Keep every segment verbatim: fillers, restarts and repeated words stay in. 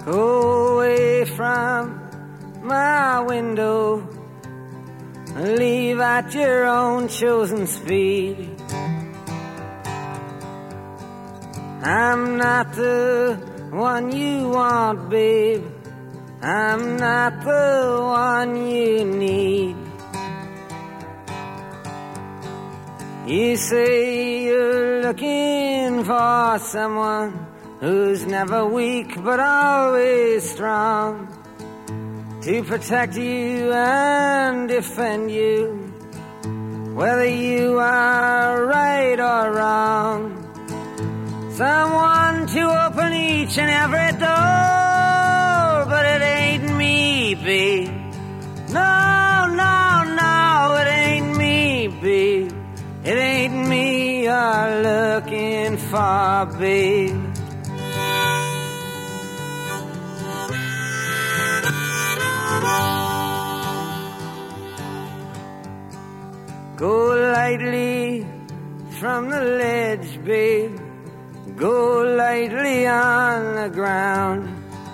Go away from my window, leave at your own chosen speed. I'm not the one you want, babe. I'm not the one you need. You say you're looking for someone who's never weak but always strong, to protect you and defend you, whether you are right or wrong. Someone to open each and every door, but it ain't me, babe. No, no, no, it ain't me, babe. It ain't me you're looking for, babe. Go lightly from the ledge, babe. Go lightly on the ground.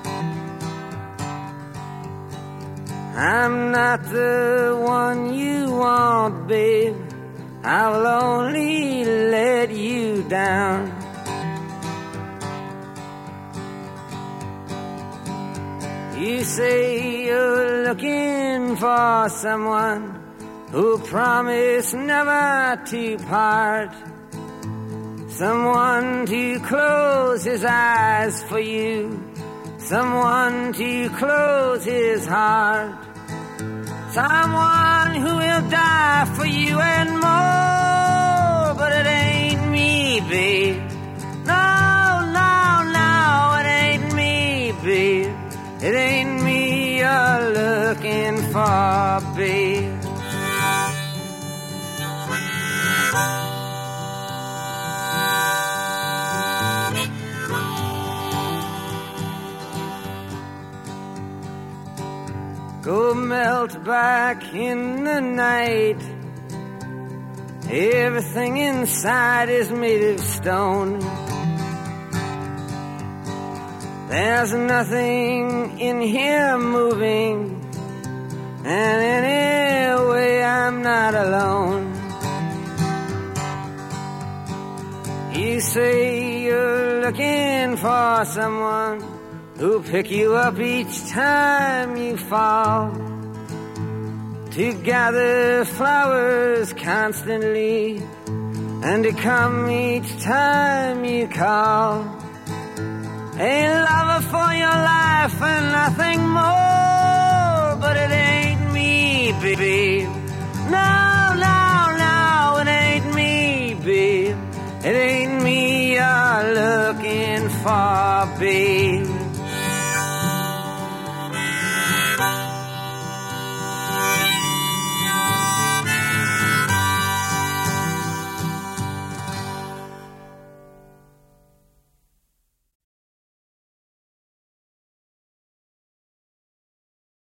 I'm not the one you want, babe. I will only let you down. You say you're looking for someone who promised never to part, someone to close his eyes for you, someone to close his heart, someone who will die for you and more. But it ain't me, babe. No, no, no, it ain't me, babe. It ain't me you're looking for, babe. Go melt back in the night. Everything inside is made of stone. There's nothing in here moving, and anyway I'm not alone. You say you're looking for someone who'll pick you up each time you fall, to gather flowers constantly, and to come each time you call. A lover for your life and nothing more. But it ain't me, babe. No, no, no, it ain't me, babe. It ain't me you're looking for, babe.